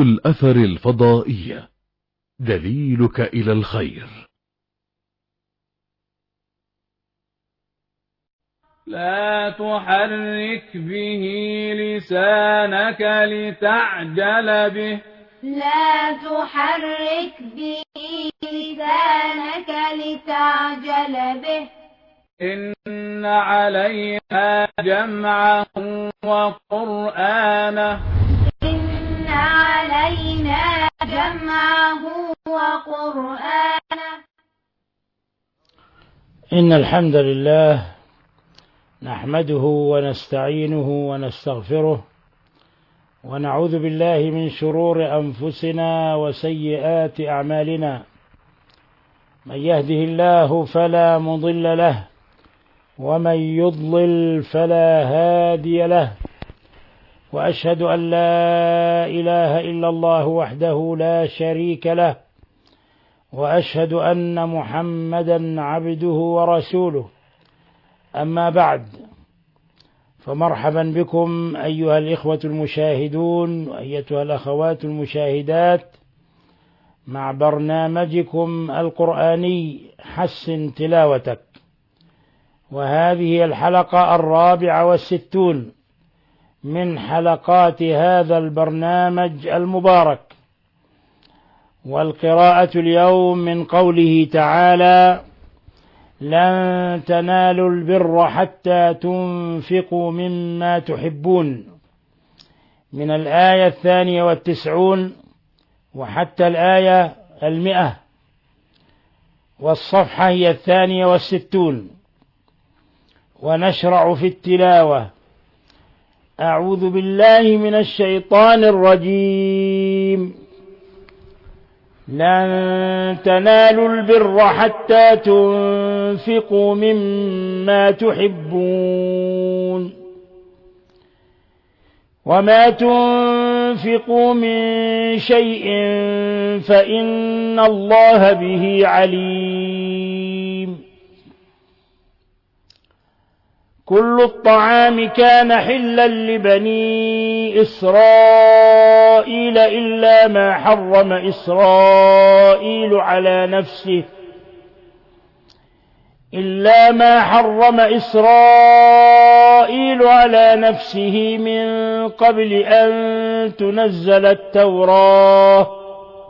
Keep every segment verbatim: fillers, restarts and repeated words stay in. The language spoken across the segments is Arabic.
الأثر الفضائية، دليلك إلى الخير. لا تحرك به لسانك لتعجل به لا تحرك به لسانك لتعجل به إن علينا جمعه وقرآنه إن علينا جمعه وقرآنه إن الحمد لله نحمده ونستعينه ونستغفره ونعوذ بالله من شرور أنفسنا وسيئات أعمالنا. من يهده الله فلا مضل له ومن يضلل فلا هادي له، وأشهد أن لا إله إلا الله وحده لا شريك له، وأشهد أن محمدا عبده ورسوله. أما بعد، فمرحبا بكم أيها الإخوة المشاهدون وأيتها الأخوات المشاهدات مع برنامجكم القرآني حسن تلاوتك، وهذه الحلقة الرابعة والستون من حلقات هذا البرنامج المبارك. والقراءة اليوم من قوله تعالى: لن تنالوا البر حتى تنفقوا مما تحبون، من الآية الثانية والتسعون وحتى الآية المئة، والصفحة هي الثانية والستون. ونشرع في التلاوة. أعوذ بالله من الشيطان الرجيم. لن تنالوا البر حتى تنفقوا مما تحبون، وما تنفقوا من شيء فإن الله به عليم. كل الطعام كان حلا لبني إسرائيل إلا ما حرم إسرائيل على نفسه إلا ما حرم إسرائيل على نفسه من قبل أن تنزل التوراة.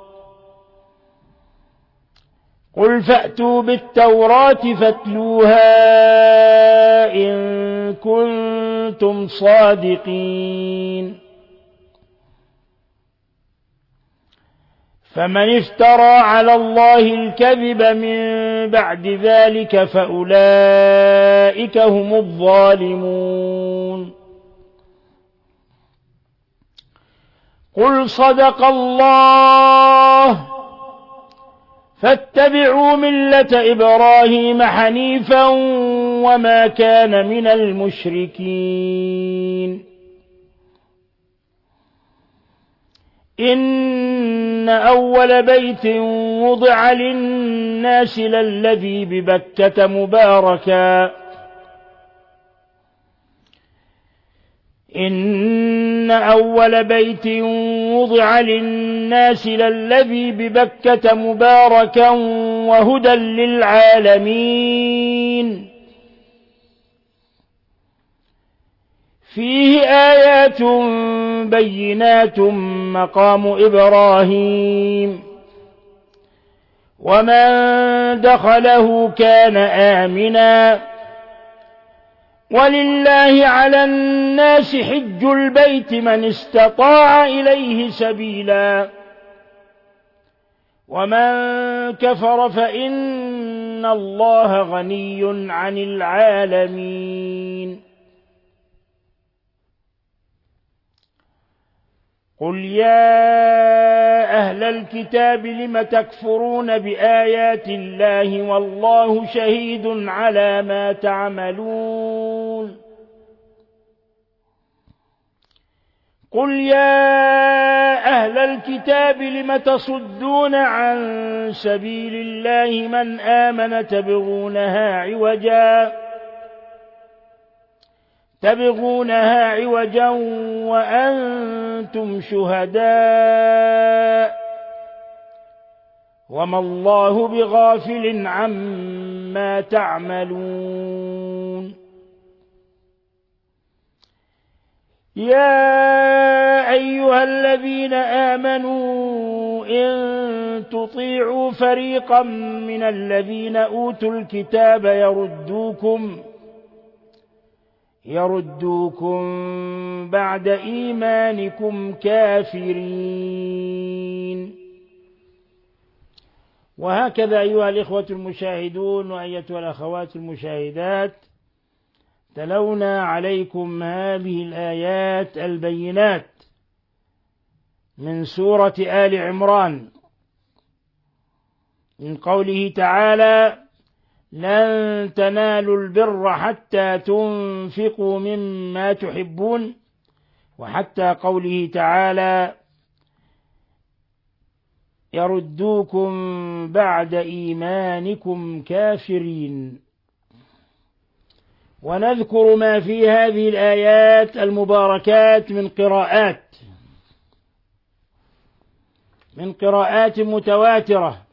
قل فأتوا بالتوراة فاتلوها إن كنتم صادقين. فمن افترى على الله الكذب من بعد ذلك فأولئك هم الظالمون. قل صدق الله فاتبعوا ملة إبراهيم حنيفا وما كان من المشركين. إن أول بيت وضع للناس للذي ببكة مباركا إن أول بيت وضع للناس للذي ببكة مباركا وهدى للعالمين. فيه آيات بينات مقام إبراهيم ومن دخله كان آمنا ولله على الناس حج البيت من استطاع إليه سبيلا ومن كفر فإن الله غني عن العالمين. قل يا أهل الكتاب لم تكفرون بآيات الله والله شهيد على ما تعملون. قل يا أهل الكتاب لم تصدون عن سبيل الله من آمن تبغونها عوجا تبغونها عوجا وأنتم شهداء وما الله بغافل عما تعملون. يا أيها الذين آمنوا إن تطيعوا فريقا من الذين أوتوا الكتاب يردوكم يردوكم بعد إيمانكم كافرين. وهكذا أيها الإخوة المشاهدون وأيتها الأخوات المشاهدات، تلونا عليكم هذه الآيات البينات من سورة آل عمران من قوله تعالى: لن تنالوا البر حتى تنفقوا مما تحبون، وحتى قوله تعالى: يردوكم بعد إيمانكم كافرين. ونذكر ما في هذه الآيات المباركات من قراءات من قراءات متواترة.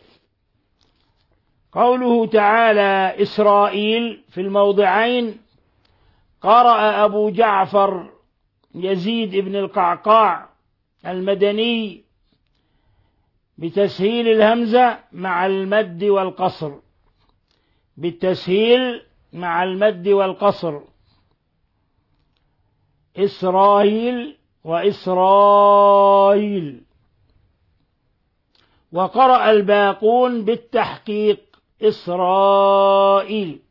قوله تعالى إسرائيل في الموضعين: قرأ أبو جعفر يزيد بن القعقاع المدني بتسهيل الهمزة مع المد والقصر، بالتسهيل مع المد والقصر، إسرائيل وإسرائيل. وقرأ الباقون بالتحقيق إسرائيل،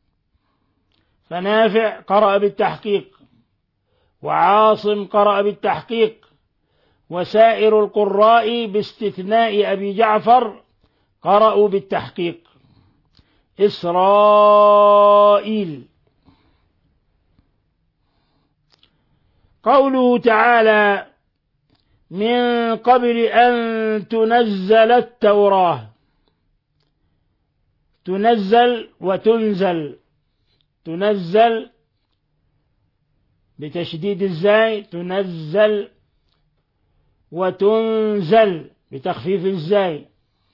فنافع قرأ بالتحقيق، وعاصم قرأ بالتحقيق، وسائر القراء باستثناء أبي جعفر قرأوا بالتحقيق إسرائيل. قوله تعالى: من قبل أن تنزل التوراة، تنزل وتنزل، تنزل بتشديد الزاي، تنزل، وتنزل بتخفيف الزاي.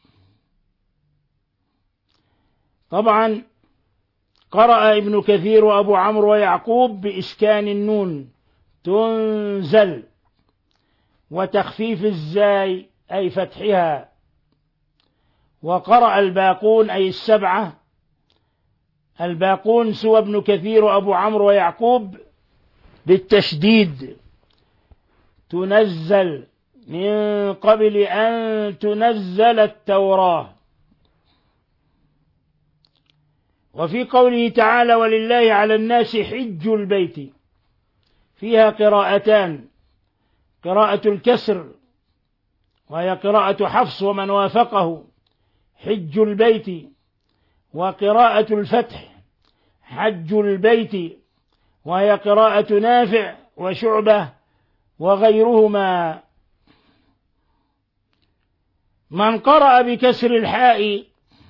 طبعا قرأ ابن كثير وأبو عمرو ويعقوب بإسكان النون، تنزل، وتخفيف الزاي أي فتحها. وقرأ الباقون أي السبعة، الباقون سوى ابن كثير وأبو عمرو ويعقوب بالتشديد، تنزل، من قبل أن تنزل التوراة. وفي قوله تعالى: ولله على الناس حج البيت، فيها قراءتان: قراءة الكسر وهي قراءة حفص ومن وافقه، حج البيت، وقراءة الفتح حج البيت، وهي قراءة نافع وشعبة وغيرهما. من قرأ بكسر الحاء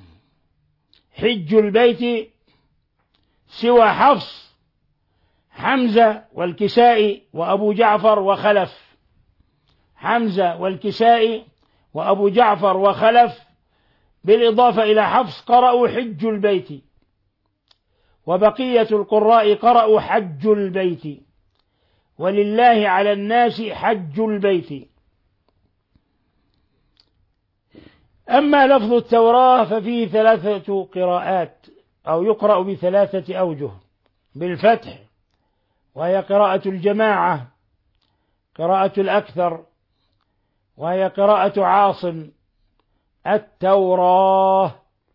حج البيت سوى حفص، حمزة والكسائي وأبو جعفر وخلف، حمزة والكسائي وأبو جعفر وخلف بالإضافة إلى حفص قرأوا حج البيت، وبقية القراء قرأوا حج البيت، ولله على الناس حج البيت. أما لفظ التوراة ففيه ثلاثة قراءات، أو يقرأ بثلاثة أوجه: بالفتح وهي قراءة الجماعة، قراءة الأكثر، وهي قراءة عاصم، التوراة،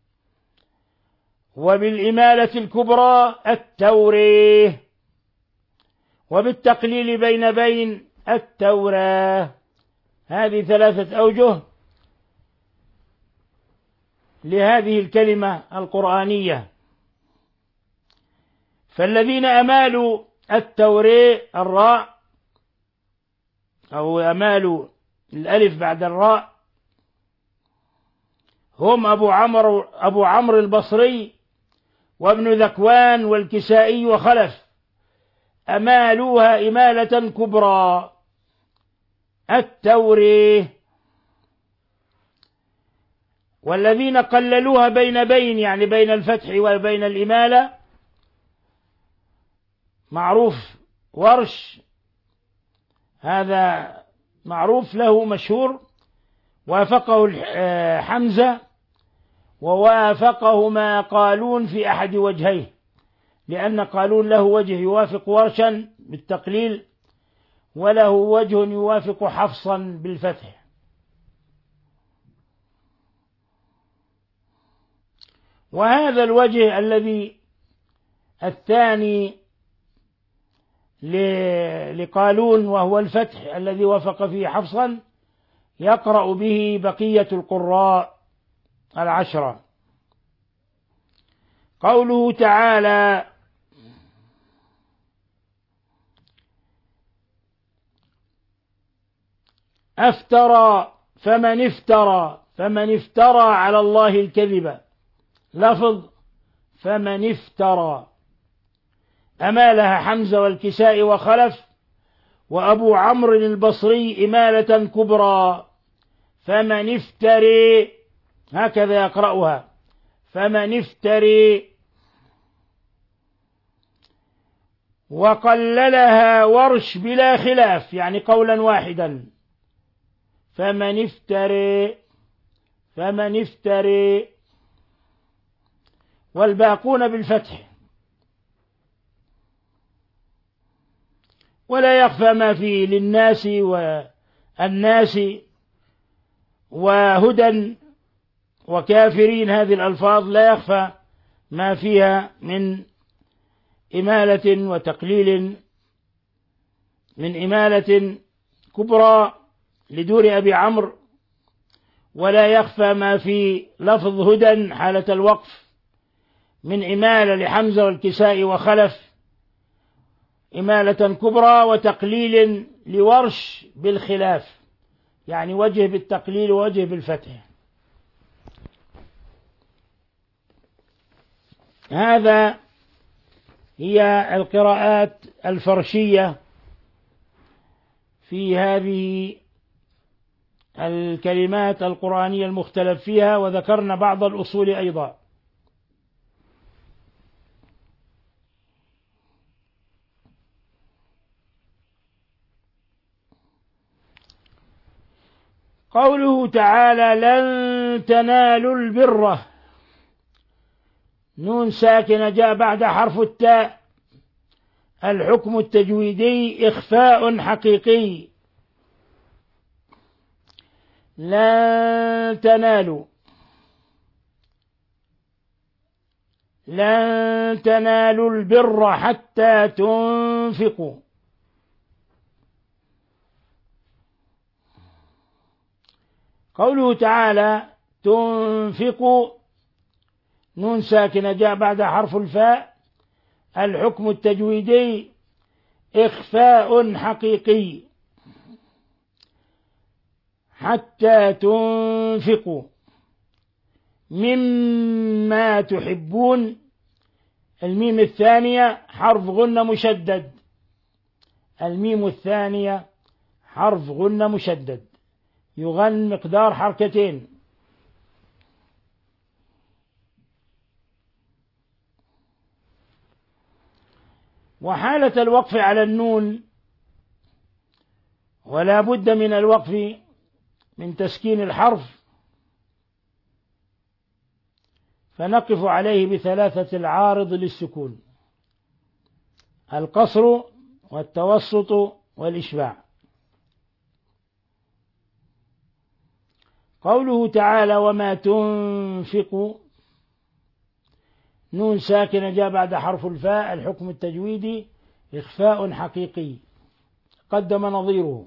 وبالإمالة الكبرى التوريه، وبالتقليل بين بين التوراة. هذه ثلاثة أوجه لهذه الكلمة القرآنية. فالذين أمالوا التوريه الراء، أو أمالوا الألف بعد الراء، هم أبو عمرو أبو عمرو البصري وابن ذكوان والكسائي وخلف، أمالوها إمالة كبرى. التوريه. والذين قللوها بين بين يعني بين الفتح وبين الإمالة معروف ورش، هذا معروف له مشهور، وافقه حمزة ووافقه ما قالون في أحد وجهيه، لأن قالون له وجه يوافق ورشا بالتقليل وله وجه يوافق حفصا بالفتح. وهذا الوجه الذي الثاني لقالون وهو الفتح الذي وافق فيه حفصا يقرأ به بقية القراء العشرة. قوله تعالى: أفترى فمن افترى، فمن افترى على الله الكذب، لفظ فمن افترى، أمالها حمزة والكسائي وخلف، وأبو عمرو البصري إمالة كبرى، فمن افتري، هكذا يقرأها، فمن افتري. وقللها ورش بلا خلاف يعني قولا واحدا، فمن افتري، فمن افتري، والباقون بالفتح. ولا يخفى ما فيه للناس والناس وهدى وكافرين، هذه الألفاظ لا يخفى ما فيها من إمالة وتقليل، من إمالة كبرى لدور أبي عمرو، ولا يخفى ما في لفظ هدى حالة الوقف من إمالة لحمزة والكسائي وخلف إمالة كبرى، وتقليل لورش بالخلاف يعني وجه بالتقليل ووجه بالفتح. هذا هي القراءات الفرشية في هذه الكلمات القرآنية المختلف فيها، وذكرنا بعض الأصول أيضا. قوله تعالى: لن تنالوا البر، نون ساكنة جاء بعد حرف التاء، الحكم التجويدي إخفاء حقيقي. لن تنالوا، لن تنالوا البر حتى تنفقوا. قوله تعالى تنفقوا، نون ساكنة جاء بعد حرف الفاء، الحكم التجويدي إخفاء حقيقي. حتى تنفقوا مما تحبون، الميم الثانية حرف غنة مشدد، الميم الثانية حرف غنة مشدد يغن مقدار حركتين. وحالة الوقف على النون، ولا بد من الوقف من تسكين الحرف، فنقف عليه بثلاثة العارض للسكون: القصر والتوسط والإشباع. قوله تعالى وما تنفقوا، نون ساكنة جاء بعد حرف الفاء، الحكم التجويدي إخفاء حقيقي قدم نظيره.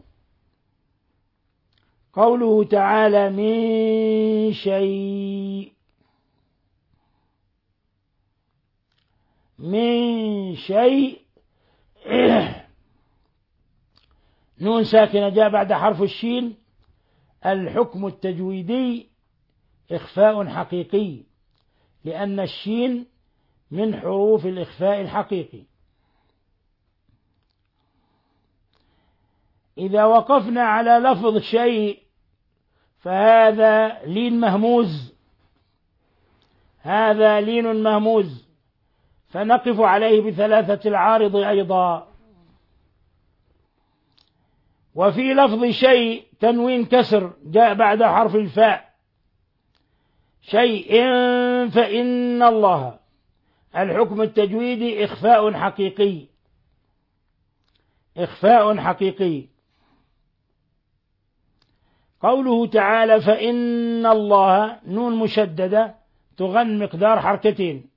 قوله تعالى من شيء، من شيء نون ساكنة جاء بعد حرف الشين، الحكم التجويدي إخفاء حقيقي، لأن الشين من حروف الإخفاء الحقيقي. إذا وقفنا على لفظ شيء فهذا لين مهموز، هذا لين مهموز، فنقف عليه بثلاثة العارض أيضا. وفي لفظ شيء تنوين كسر جاء بعد حرف الفاء، شيء فإن الله، الحكم التجويدي إخفاء حقيقي، إخفاء حقيقي. قوله تعالى فإن الله، نون مشددة تغن مقدار حركتين،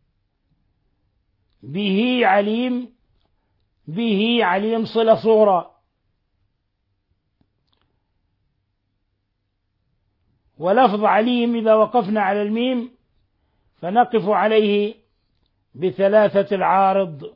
به عليم، به عليم صلة صغرى، ولفظ عليم إذا وقفنا على الميم فنقف عليه بثلاثة العارض.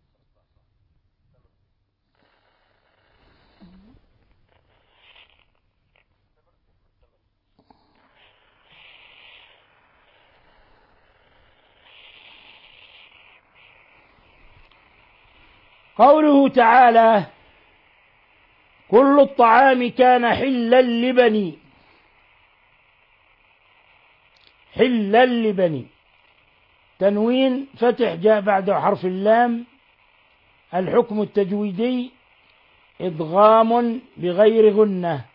قوله تعالى كل الطعام كان حلا لبني، حلا لبني، تنوين فتح جاء بعد حرف اللام، الحكم التجويدي إدغام بغير غنة،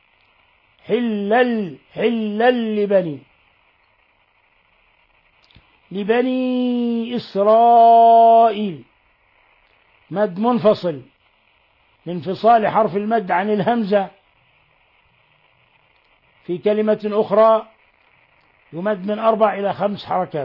حلا حلا لبني، لبني إسرائيل، مد منفصل لانفصال حرف المد عن الهمزة، في كلمة أخرى يمد من أربع إلى خمس حركات.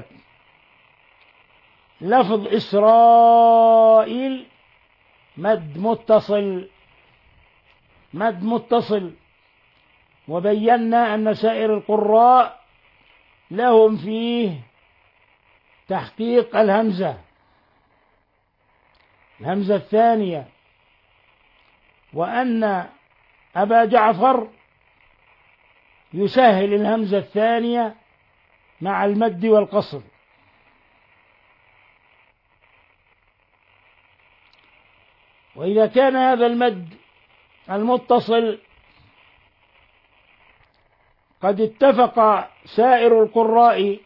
لفظ إسرائيل مد متصل، مد متصل، وبينا أن سائر القراء لهم فيه تحقيق الهمزة، الهمزة الثانية، وأن أبا جعفر يسهل الهمزة الثانية مع المد والقصر. وإذا كان هذا المد المتصل قد اتفق سائر القراء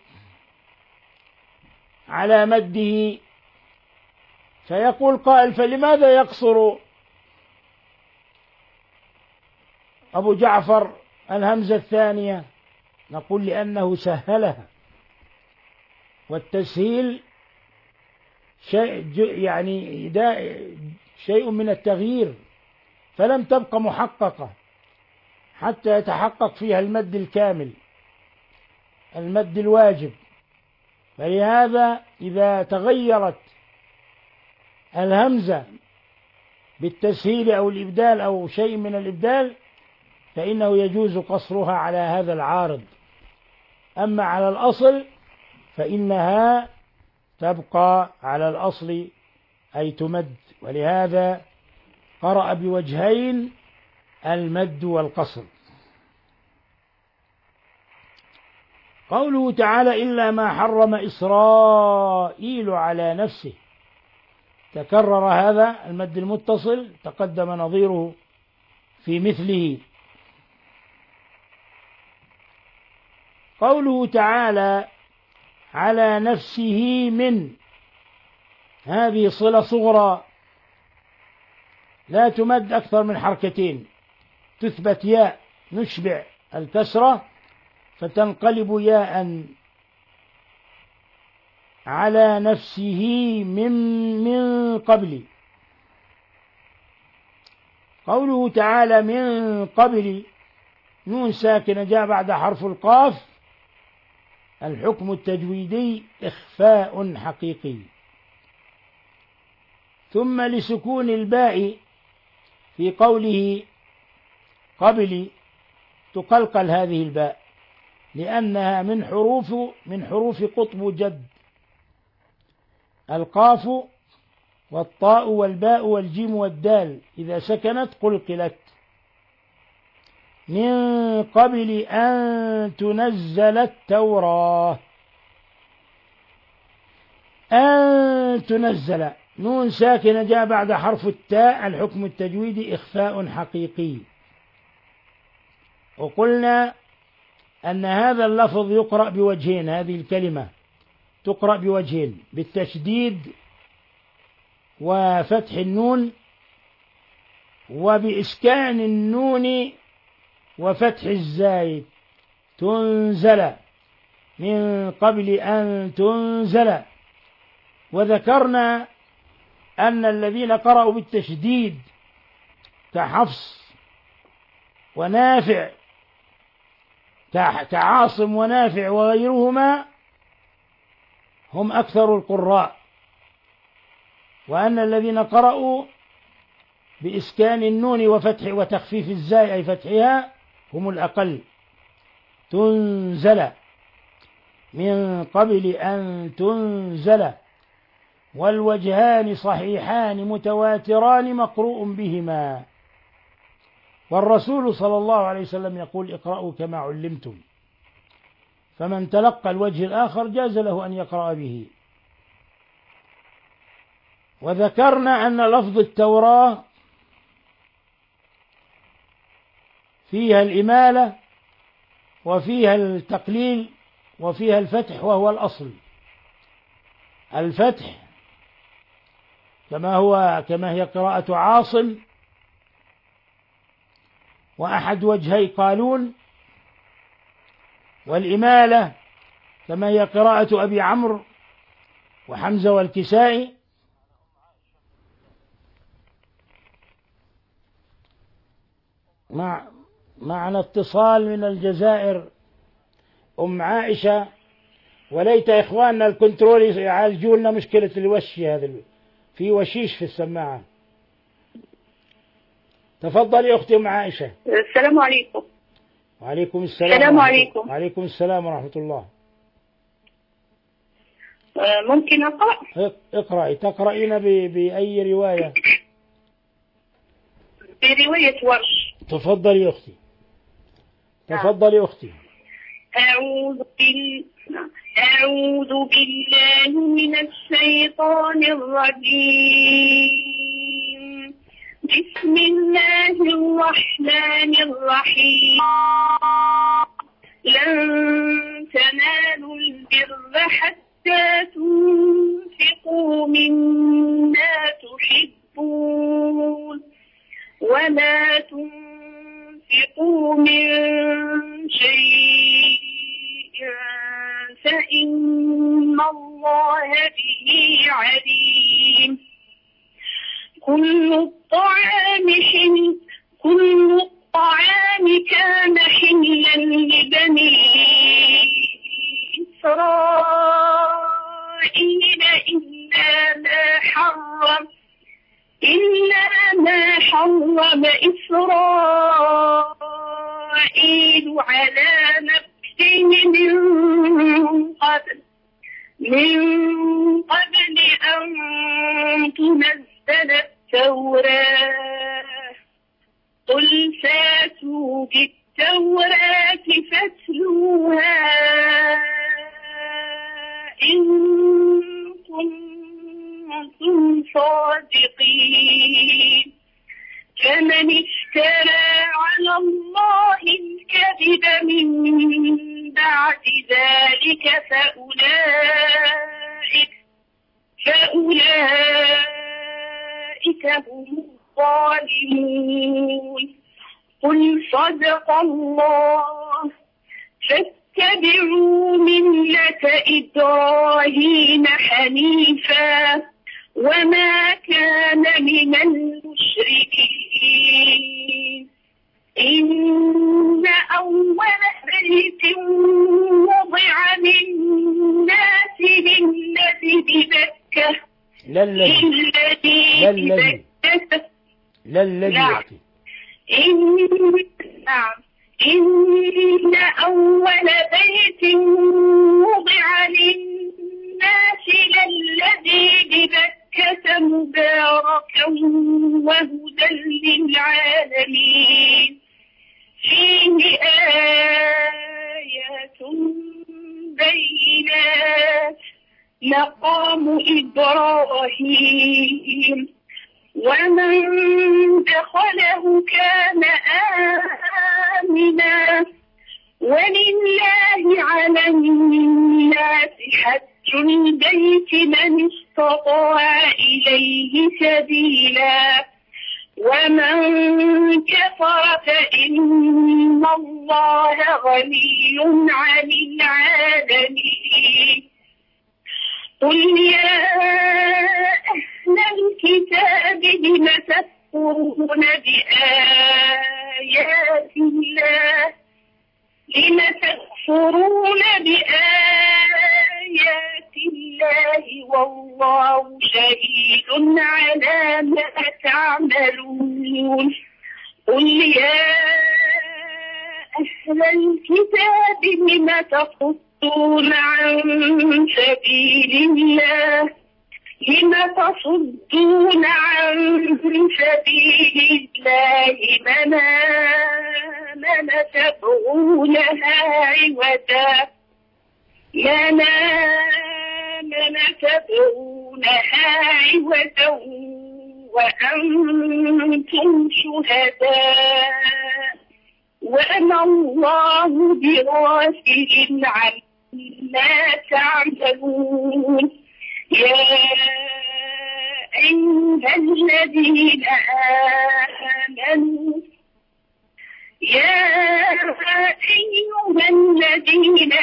على مده، فيقول قائل فلماذا يقصر أبو جعفر الهمزة الثانية؟ نقول لأنه سهلها، والتسهيل شيء يعني شيء من التغيير، فلم تبقى محققة حتى يتحقق فيها المد الكامل، المد الواجب. فلهذا إذا تغيرت الهمزة بالتسهيل أو الإبدال أو شيء من الإبدال فإنه يجوز قصرها على هذا العارض، أما على الأصل فإنها تبقى على الأصل أي تمد. ولهذا قرأ بوجهين، المد والقصر. قوله تعالى إلا ما حرم إسرائيل على نفسه، تكرر هذا المد المتصل، تقدم نظيره في مثله. قوله تعالى على نفسه من، هذه صلة صغرى لا تمد أكثر من حركتين، تثبت ياء نشبع الكسرة فتنقلب ياء، على نفسه من من قبل. قوله تعالى من قبل، نون ساكنة جاء بعد حرف القاف، الحكم التجويدي إخفاء حقيقي. ثم لسكون الباء في قوله قبل تقلقل هذه الباء، لأنها من حروف من حروف قطب جد، القاف والطاء والباء والجيم والدال إذا سكنت قلقلت. من قبل أن تنزل التوراة، أن تنزل نون ساكنة جاء بعد حرف التاء، الحكم التجويدي إخفاء حقيقي. وقلنا أن هذا اللفظ يقرأ بوجهين، هذه الكلمة تقرأ بوجهين، بالتشديد وفتح النون، وبإسكان النون وفتح الزاي، تنزل من قبل أن تنزل. وذكرنا أن الذين قرأوا بالتشديد كحفص ونافع كعاصم ونافع وغيرهما هم أكثر القراء، وأن الذين قرأوا بإسكان النون وفتح وتخفيف الزاي أي فتحها هم الأقل. تنزل من قبل أن تنزل، والوجهان صحيحان متواتران مقروء بهما. والرسول صلى الله عليه وسلم يقول اقرأوا كما علمتم، فمن تلقى الوجه الآخر جاز له أن يقرأ به. وذكرنا أن لفظ التوراة فيها الإمالة وفيها التقليل وفيها الفتح، وهو الأصل. الفتح كما هو كما هي قراءة عاصم وأحد وجهي قالون، والإمالة كما هي قراءة أبي عمرو وحمزة والكسائي. مع معنا اتصال من الجزائر، أم عائشة، وليت إخواننا الكنترول يعالجوا لنا مشكلة الوشي، هذا في وشيش في السماعة. تفضلي أختي أم عائشة. السلام عليكم. وعليكم السلام. السلام عليكم. وعليكم السلام ورحمة الله. ممكن أقرأ؟ اقرأي. تقرأين بأي رواية؟ برواية ورش. تفضلي أختي. تفضلي أختي. أعوذ بال... أعوذ بالله من الشيطان الرجيم. بسم الله الرحمن الرحيم. لن تنالوا البر حتى تنفقوا مما تحبون، وما تنفقوا من شيء فإن الله به عليم. كل الطعام حل كل الطعام كان حلا لبني إسرائيل إلا ما حرم إلا ما حرم إسرائيل على نفسه من قبل من قبل أن تنزل التوراة. قل فاتوا بالتوراة فاتلوها إن كنتم صادقين. فمن افترى على الله الكذب من بعد ذلك فأولئك فأولئك هم الظالمون. قل صدق الله. فاتبعوا ملة إبراهيم حنيفا وما كان من المشركين. إن أول بيت وضع للناس للذي ببكة للذي للذي للذي نعم. إن أول بيت وضع للناس للذي ببكة مباركا وهدى للعالمين. فيه آيات بينات مقام إبراهيم ومن دخله كان آمنا ولله على الناس حج البيت من استطاع إليه سبيلا ومن كفر فإن الله غني عن العالمين قل يا أهل الكتاب لم تكفرون بآيات الله لم تكفرون بآيات الله والله شهيد على ما تعملون قل يا أهل الكتاب لم تصدون عن سبيل الله لم تصدون عن سبيل الله من آمن تبغونها عوجا من آمن تبغونها عوجا وأنتم شهداء وما الله بغافل عما تعملون يا أيها الذين آمنوا يا أيها الذين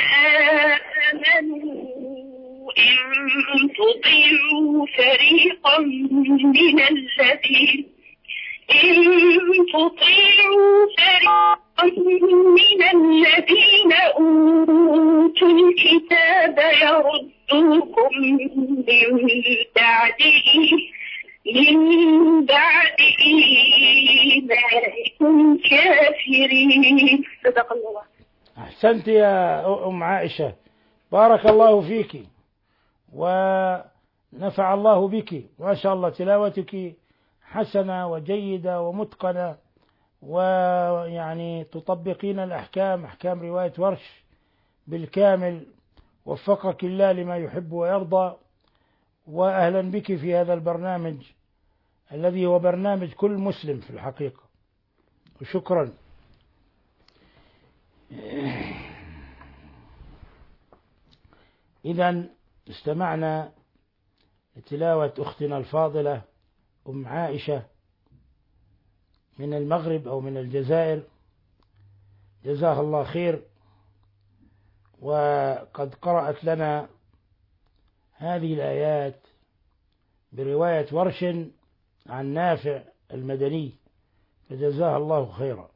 آمنوا إن تطيعوا فريقا من الذين إن تطيعوا فريقا من الذين أوتوا الكتاب يردوكم من بعد من بعد إيمانكم كافرين. صدق الله. أحسنت يا أم عائشة، بارك الله فيك ونفع الله بك، ما شاء الله تلاوتك حسنة وجيدة ومتقنة، ويعني تطبقين الأحكام أحكام رواية ورش بالكامل، وفقك الله لما يحب ويرضى، وأهلا بك في هذا البرنامج الذي هو برنامج كل مسلم في الحقيقة، وشكرا. إذن استمعنا لتلاوة أختنا الفاضلة أم عائشة من المغرب أو من الجزائر، جزاها الله خير، وقد قرأت لنا هذه الآيات برواية ورش عن نافع المدني، فجزاها الله خيرا.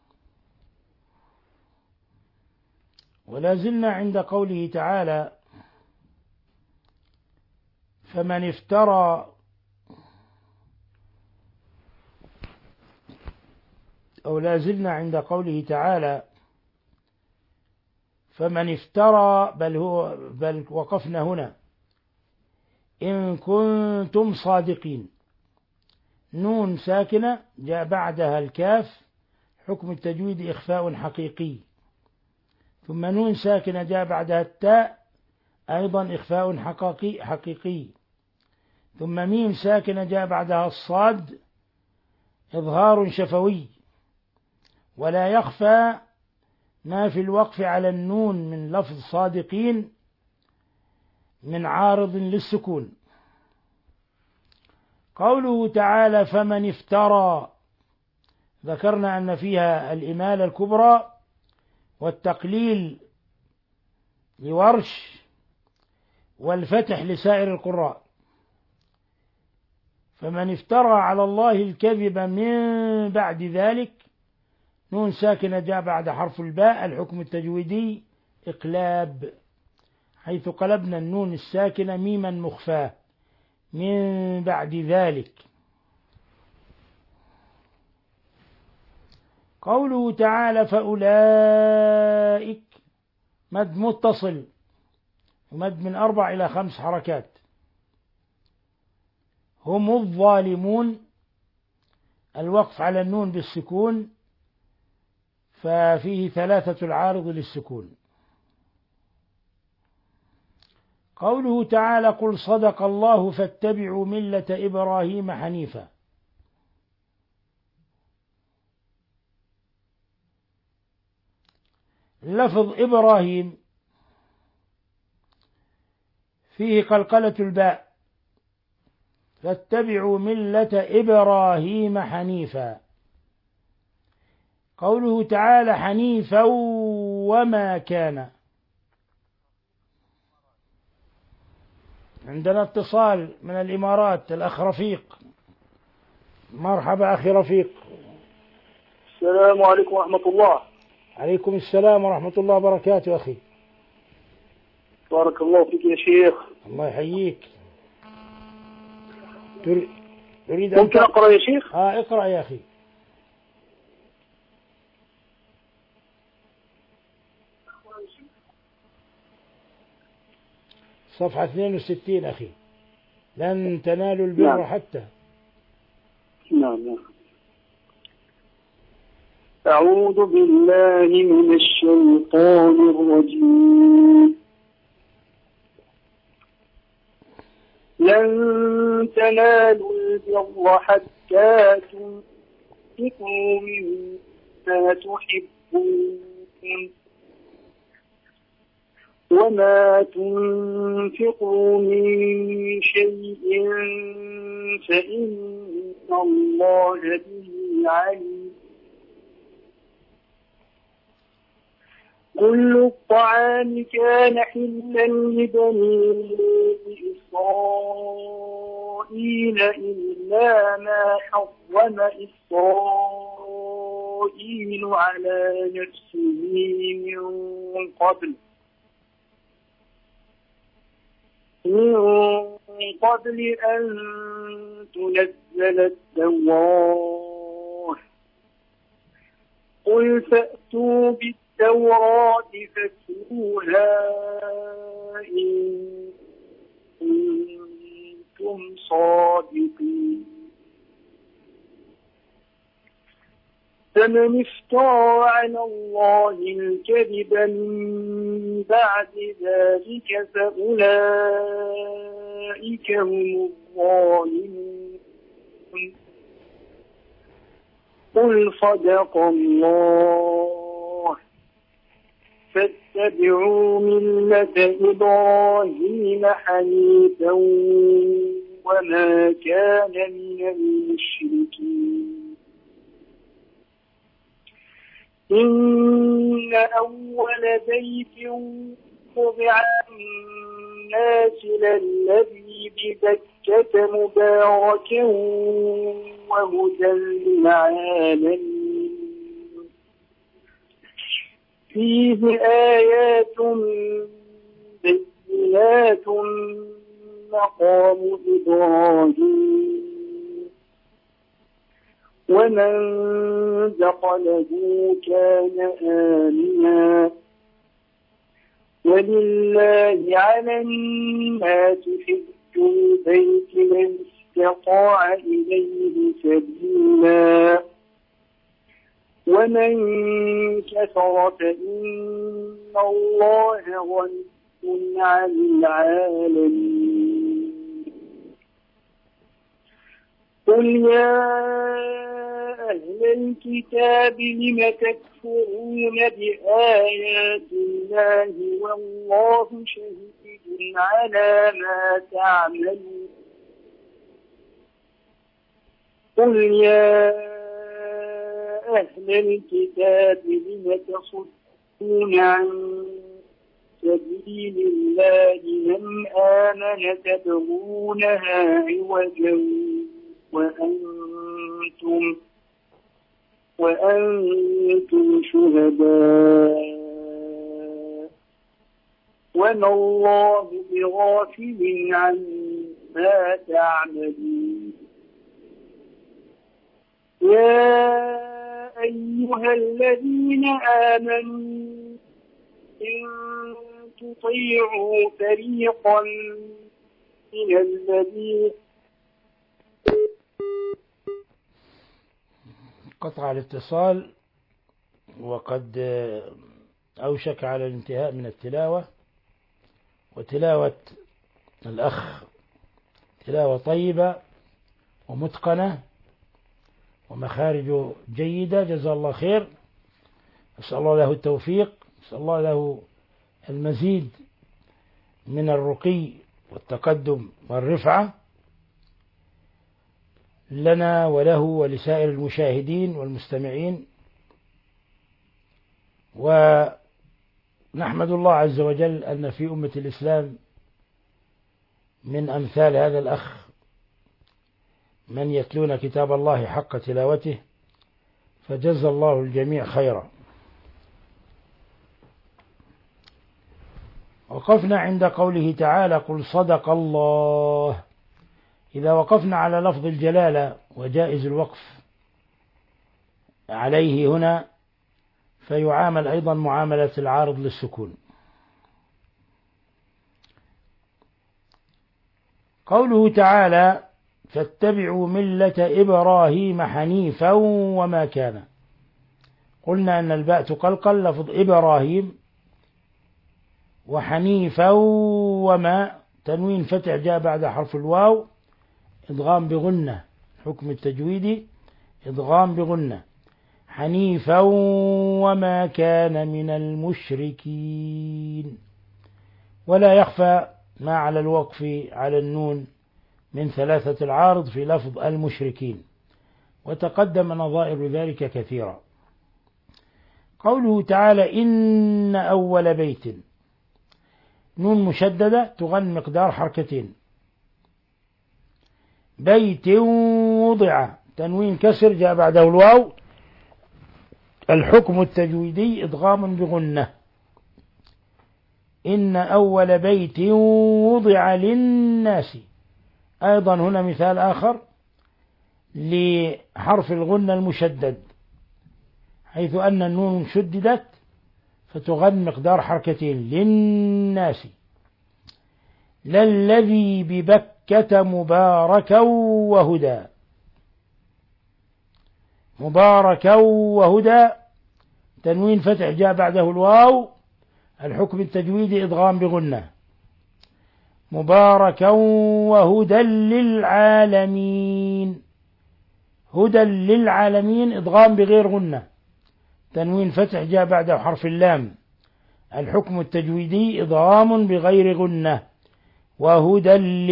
ولا زلنا عند قوله تعالى فمن افترى أو لا زلنا عند قوله تعالى فمن افترى، بل هو بل وقفنا هنا إن كنتم صادقين، نون ساكنة جاء بعدها الكاف، حكم التجويد إخفاء حقيقي، ثم نون ساكنة جاء بعدها التاء أيضا إخفاء حقيقي حقيقي، ثم ميم ساكنة جاء بعدها الصاد إظهار شفوي، ولا يخفى ما في الوقف على النون من لفظ صادقين من عارض للسكون. قوله تعالى فمن افترى، ذكرنا أن فيها الإمالة الكبرى والتقليل لورش والفتح لسائر القراء. فمن افترى على الله الكذب من بعد ذلك، نون ساكنة جاء بعد حرف الباء، الحكم التجويدي إقلاب، حيث قلبنا النون الساكنة ميما مخفاة من بعد ذلك. قوله تعالى فأولئك، مد متصل ومد من أربع إلى خمس حركات، هم الظالمون، الوقف على النون بالسكون ففيه ثلاثة العارض للسكون. قوله تعالى قل صدق الله فاتبعوا ملة إبراهيم حنيفا. لفظ إبراهيم فيه قلقلة الباء، فاتبعوا ملة إبراهيم حنيفا. قوله تعالى حنيفا وما كان. عندنا اتصال من الإمارات، الأخ رفيق. مرحبا أخي رفيق. السلام عليكم ورحمة الله. عليكم السلام ورحمة الله وبركاته أخي. بارك الله فيك يا شيخ. الله يحييك. تريد أن ممكن أقرأ يا شيخ؟ آه اقرأ يا أخي. صفحة اثنين وستين أخي. لن تنالوا البر نعم. حتى. نعم نعم. أعوذ بالله من الشيطان الرجيم. لن تنالوا البر حتى تنفقوا مما تحبون وما تنفقوا من شيء فإن الله به عليم. كل الطعام كان حلا لبني إسرائيل إلا ما حرم إسرائيل على نفسه من قبل من قبل أن تنزل التوراة. قل فأتوا بالتوراة فاتلوها إن كنتم صادقين. فمن افترى على الله الكذب من بعد ذلك فأولئك هم الظالمون. قل صدق الله فاتبعوا ملة إبراهيم حنيفا وما كان من المشركين. إن أول بيت وضع للناس للذي ببكة مباركا وهدى للعالمين. فيه آيات بينات مقام إبراهيم ومن دخله كان آمنا ولله على الناس حج البيت من استطاع إليه سبيلا ومن كفر فإن الله غني عن العالمين. قل يا أهل الكتاب لم تكفرون بآيات الله والله شهيد على ما تعملون. قل يا أهل الكتاب لم تصدون عن سبيل الله من آمن تبغونها عوجا وأنتم وأنتم شهداء وما الله بغافل عما تعملون. يا أيها الذين آمنوا إن تطيعوا فريقا من الذين قطع الاتصال وقد أوشك على الانتهاء من التلاوة، وتلاوة الأخ تلاوة طيبة ومتقنة ومخارج جيدة، جزاه الله خير. أسأل الله له التوفيق، أسأل الله له المزيد من الرقي والتقدم والرفعة لنا وله ولسائر المشاهدين والمستمعين. ونحمد الله عز وجل أن في أمة الإسلام من أمثال هذا الأخ من يتلون كتاب الله حق تلاوته، فجزى الله الجميع خيرا. وقفنا عند قوله تعالى: قل صدق الله. إذا وقفنا على لفظ الجلالة وجائز الوقف عليه هنا، فيعامل أيضا معاملة العارض للسكون. قوله تعالى: فاتبعوا ملة إبراهيم حنيفا وما كان. قلنا أن الباء تقلقل لفظ إبراهيم، وحنيفا وما تنوين فتح جاء بعد حرف الواو إدغام بغنة، حكم التجويد إدغام بغنة. حنيفا وما كان من المشركين. ولا يخفى ما على الوقف على النون من ثلاثة العارض في لفظ المشركين، وتقدم نظائر ذلك كثيرا. قوله تعالى: إن أول بيت، نون مشددة تغن مقدار حركتين. بيت وضع، تنوين كسر جاء بعده الواو، الحكم التجويدي إدغام بغنة. إن أول بيت وضع للناس، أيضا هنا مثال آخر لحرف الغنة المشدد، حيث أن النون شددت فتغن مقدار حركتين. للناس. للذي ببكة مباركا وهدى. مباركا وهدى تنوين فتح جاء بعده الواو، الحكم التجويدي إدغام بغنة. مباركا وهدى للعالمين. هدى للعالمين إدغام بغير غنة، تنوين فتح جاء بعده حرف اللام، الحكم التجويدي إدغام بغير غنة. وهدى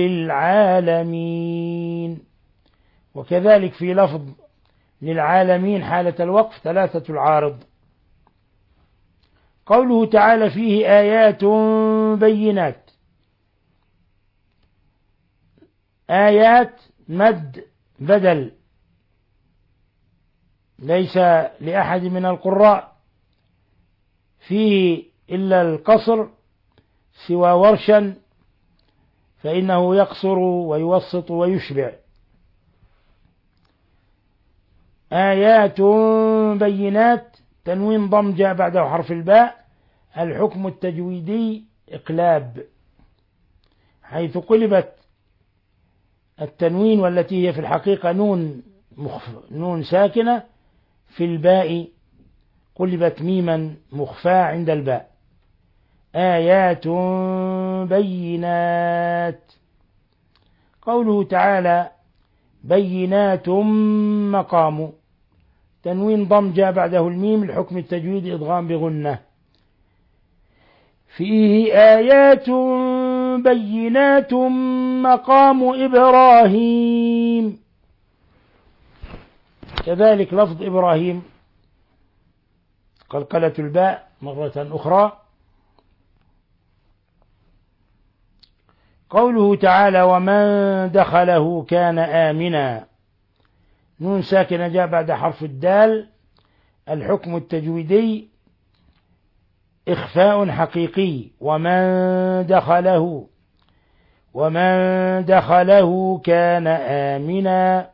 للعالمين. وكذلك في لفظ للعالمين حالة الوقف ثلاثة العارض. قوله تعالى: فيه آيات بينات. آيات مد بدل، ليس لأحد من القراء فيه إلا القصر سوى ورشا، فإنه يقصر ويوسط ويشبع. آيات بينات تنوين ضم جاء بعده حرف الباء، الحكم التجويدي إقلاب، حيث قلبت التنوين والتي هي في الحقيقة نون مخف نون ساكنة في الباء، قلبت ميما مخفاة عند الباء. آيات بينات. قوله تعالى: بينات مقام، تنوين ضم جاء بعده الميم، الحكم التجويدي إدغام بغنة. فيه آيات بينات مقام إبراهيم. كذلك لفظ إبراهيم قلقلة الباء مرة أخرى. قوله تعالى: ومن دخله كان آمنا، نون ساكنة جاء بعد حرف الدال، الحكم التجويدي إخفاء حقيقي. ومن دخله، ومن دخله كان آمنا.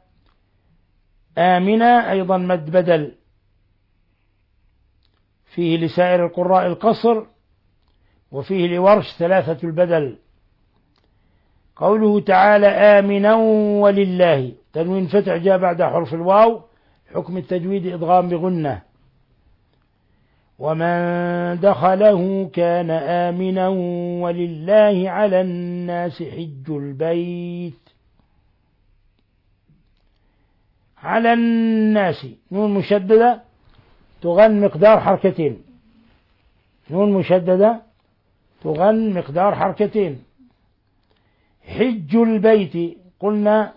آمنا أيضا مد بدل، فيه لسائر القراء القصر، وفيه لورش ثلاثة البدل. قوله تعالى: آمنا ولله، تنوين فتح جاء بعد حرف الواو، حكم التجويد إدغام بغنة. ومن دخله كان آمنا ولله على الناس حج البيت. على الناس نون مشددة تغن مقدار حركتين، نون مشددة تغن مقدار حركتين. حج البيت قلنا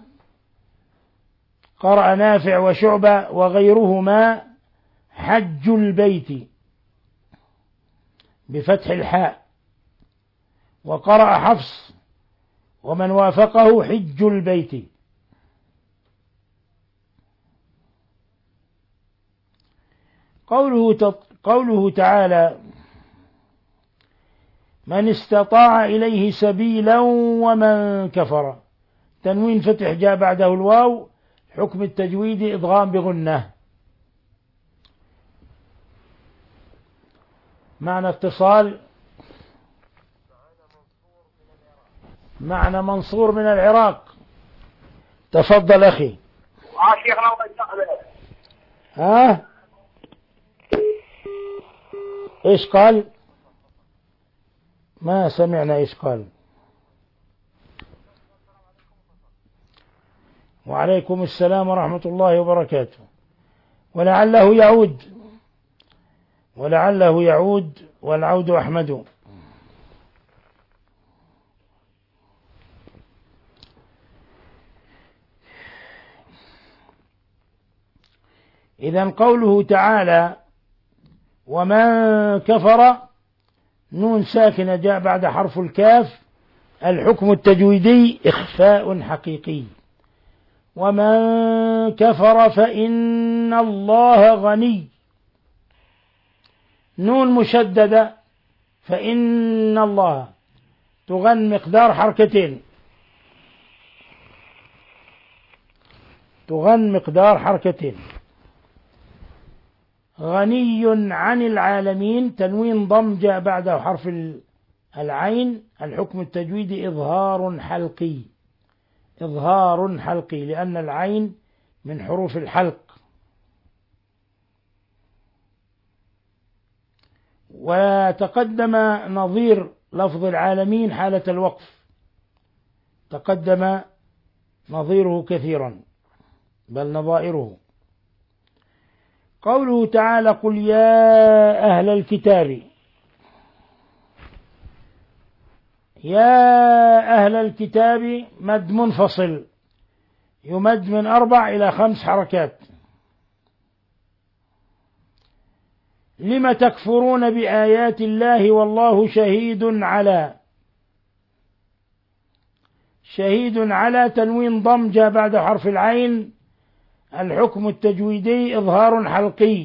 قرأ نافع وشعبة وغيرهما حج البيت بفتح الحاء، وقرأ حفص ومن وافقه حج البيت. قوله قوله تعالى من استطاع إليه سبيلا ومن كفر، تنوين فتح جاء بعده الواو، حكم التجويد إضغام بغنة. معنى اتصال، معنى منصور من العراق. تفضل أخي. ها إيش قال؟ ما سمعنا إيش قال. وعليكم السلام ورحمة الله وبركاته. ولعله يعود، ولعله يعود والعود أحمد. إذن قوله تعالى ومن كفر، نون ساكنة جاء بعد حرف الكاف، الحكم التجويدي إخفاء حقيقي. ومن كفر فإن الله غني، نون مشددة فإن الله تغن مقدار حركتين، تغن مقدار حركتين. غني عن العالمين، تنوين ضم جاء بعده حرف العين، الحكم التجويدي إظهار حلقي، إظهار حلقي لأن العين من حروف الحلق. وتقدم نظير لفظ العالمين حالة الوقف، تقدم نظيره كثيرا بل نظائره. قوله تعالى قل يا أهل الكتاب، يا أهل الكتاب مد منفصل يمد من أربع إلى خمس حركات. لم تكفرون بآيات الله والله شهيد على، شهيد على تنوين ضم جاء بعد حرف العين، الحكم التجويدي إظهار حلقي.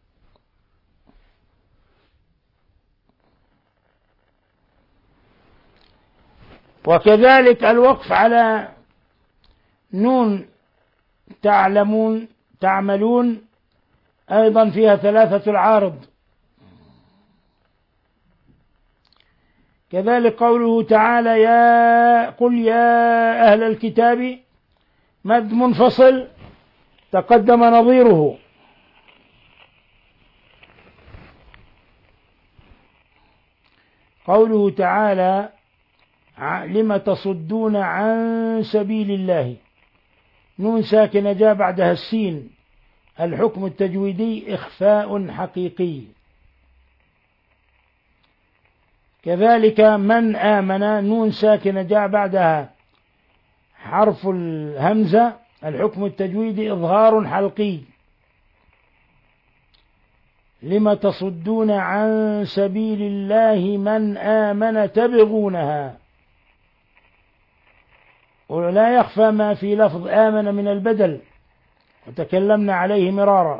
وكذلك الوقف على نون تعلمون تعملون أيضا فيها ثلاثة العارض. كذلك قوله تعالى يا قل يا أهل الكتاب مد منفصل تقدم نظيره. قوله تعالى لم تصدون عن سبيل الله، نون ساكنة جاء بعدها السين، الحكم التجويدي إخفاء حقيقي. كذلك من آمن، نون ساكنة جاء بعدها حرف الهمزة، الحكم التجويدي إظهار حلقي. لم تصدون عن سبيل الله من آمن تبغونها، ولا يخفى ما في لفظ آمن من البدل وتكلمنا عليه مرارا.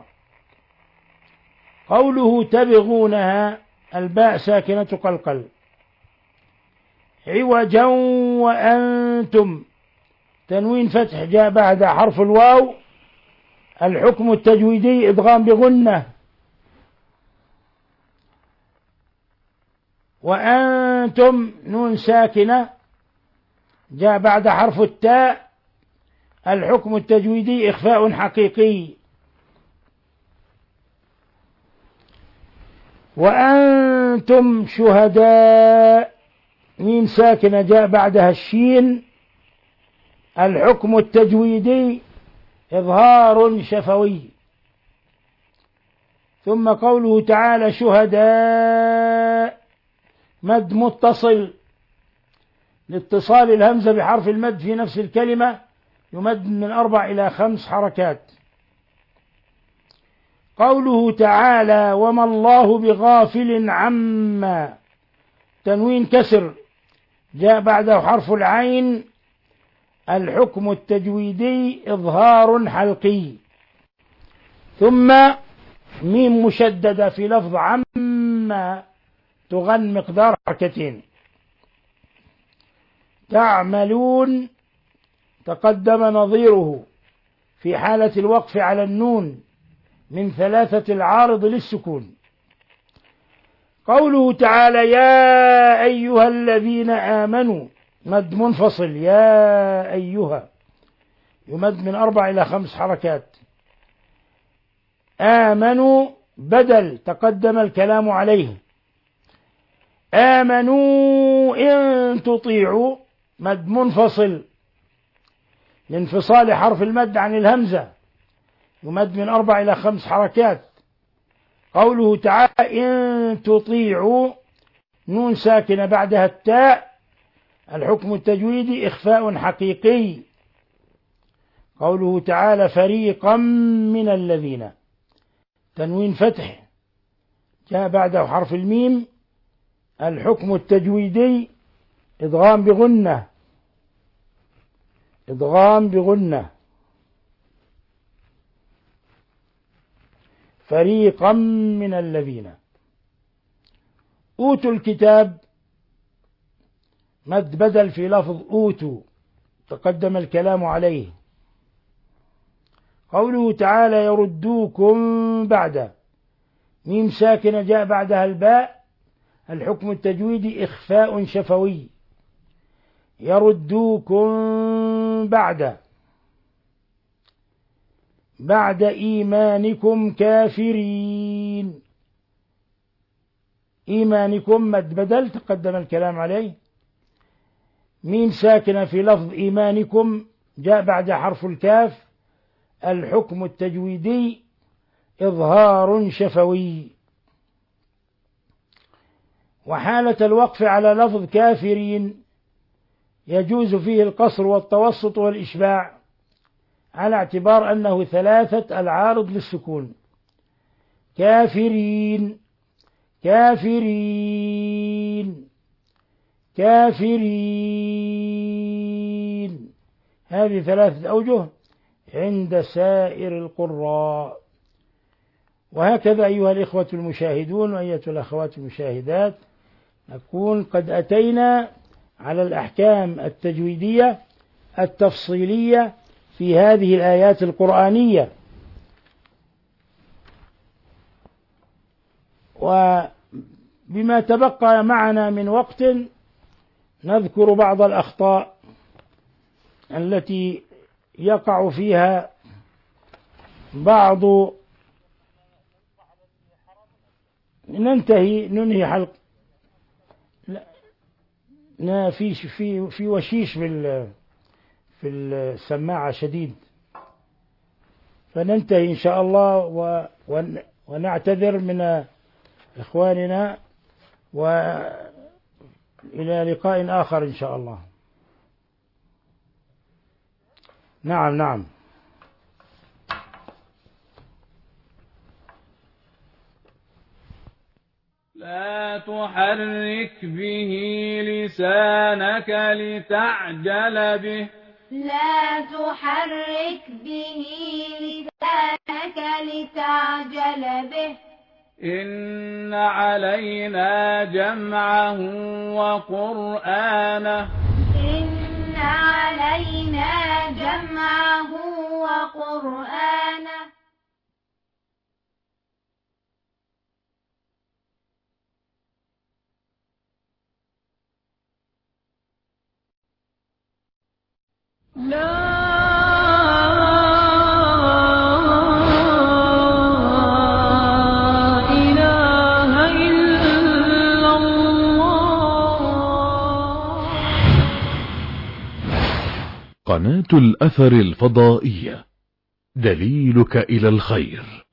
قوله تبغونها الباء ساكنة قلقل. عوجا وأنتم، تنوين فتح جاء بعد حرف الواو، الحكم التجويدي إدغام بغنة. وأنتم نون ساكنة جاء بعد حرف التاء، الحكم التجويدي إخفاء حقيقي. وأنتم شهداء، ميم ساكنة جاء بعدها الشين. الحكم التجويدي إظهار شفوي. ثم قوله تعالى شهداء، مد متصل لاتصال الهمزة بحرف المد في نفس الكلمة، يمد من أربع إلى خمس حركات. قوله تعالى وما الله بغافل عما، تنوين كسر جاء بعده حرف العين. الحكم التجويدي إظهار حلقي. ثم ميم مشددة في لفظ عما تغن مقدار حركتين. تعملون تقدم نظيره في حالة الوقف على النون من ثلاثة العارض للسكون. قوله تعالى يا أيها الذين آمنوا، مد منفصل يا أيها، يمد من أربع إلى خمس حركات. آمنوا بدل تقدم الكلام عليه. آمنوا إن تطيعوا، مد منفصل لانفصال حرف المد عن الهمزة، يمد من أربع إلى خمس حركات. قوله تعالى إن تطيعوا، نون ساكنة بعدها التاء. الحكم التجويدي إخفاء حقيقي. قوله تعالى فريقا من الذين، تنوين فتح جاء بعده حرف الميم. الحكم التجويدي إدغام بغنة، إدغام بغنة. فريقا من الذين أوتوا الكتاب، مد بدل في لفظ أوتوا تقدم الكلام عليه. قوله تعالى يردوكم بعد، ميم ساكنة جاء بعدها الباء. الحكم التجويدي إخفاء شفوي. يردوكم بعد بعد إيمانكم كافرين. إيمانكم مد بدل تقدم الكلام عليه. ميم ساكنة في لفظ إيمانكم جاء بعد حرف الكاف. الحكم التجويدي إظهار شفوي. وحالة الوقف على لفظ كافرين يجوز فيه القصر والتوسط والإشباع، على اعتبار أنه ثلاثة العارض للسكون. كافرين كافرين كافرين، هذه ثلاثة أوجه عند سائر القراء. وهكذا أيها الإخوة المشاهدون وأيتها الأخوات المشاهدات، نكون قد أتينا على الأحكام التجويدية التفصيلية في هذه الآيات القرآنية. وبما تبقى معنا من وقت نذكر بعض الأخطاء التي يقع فيها بعض. ننتهي ننهي حلق لا في في في وشيش في في السماعة شديد، فننتهي إن شاء الله ونعتذر من إخواننا، وإلى لقاء آخر إن شاء الله. نعم نعم. لا تحرك به لسانك لتعجل به. لا تحرك به لسانك لتعجل به. إن علينا جمعه وقرآنه. إن علينا جمعه وقرآنه. لا إله إلا قناة الأثر الفضائية، دليلك إلى الخير.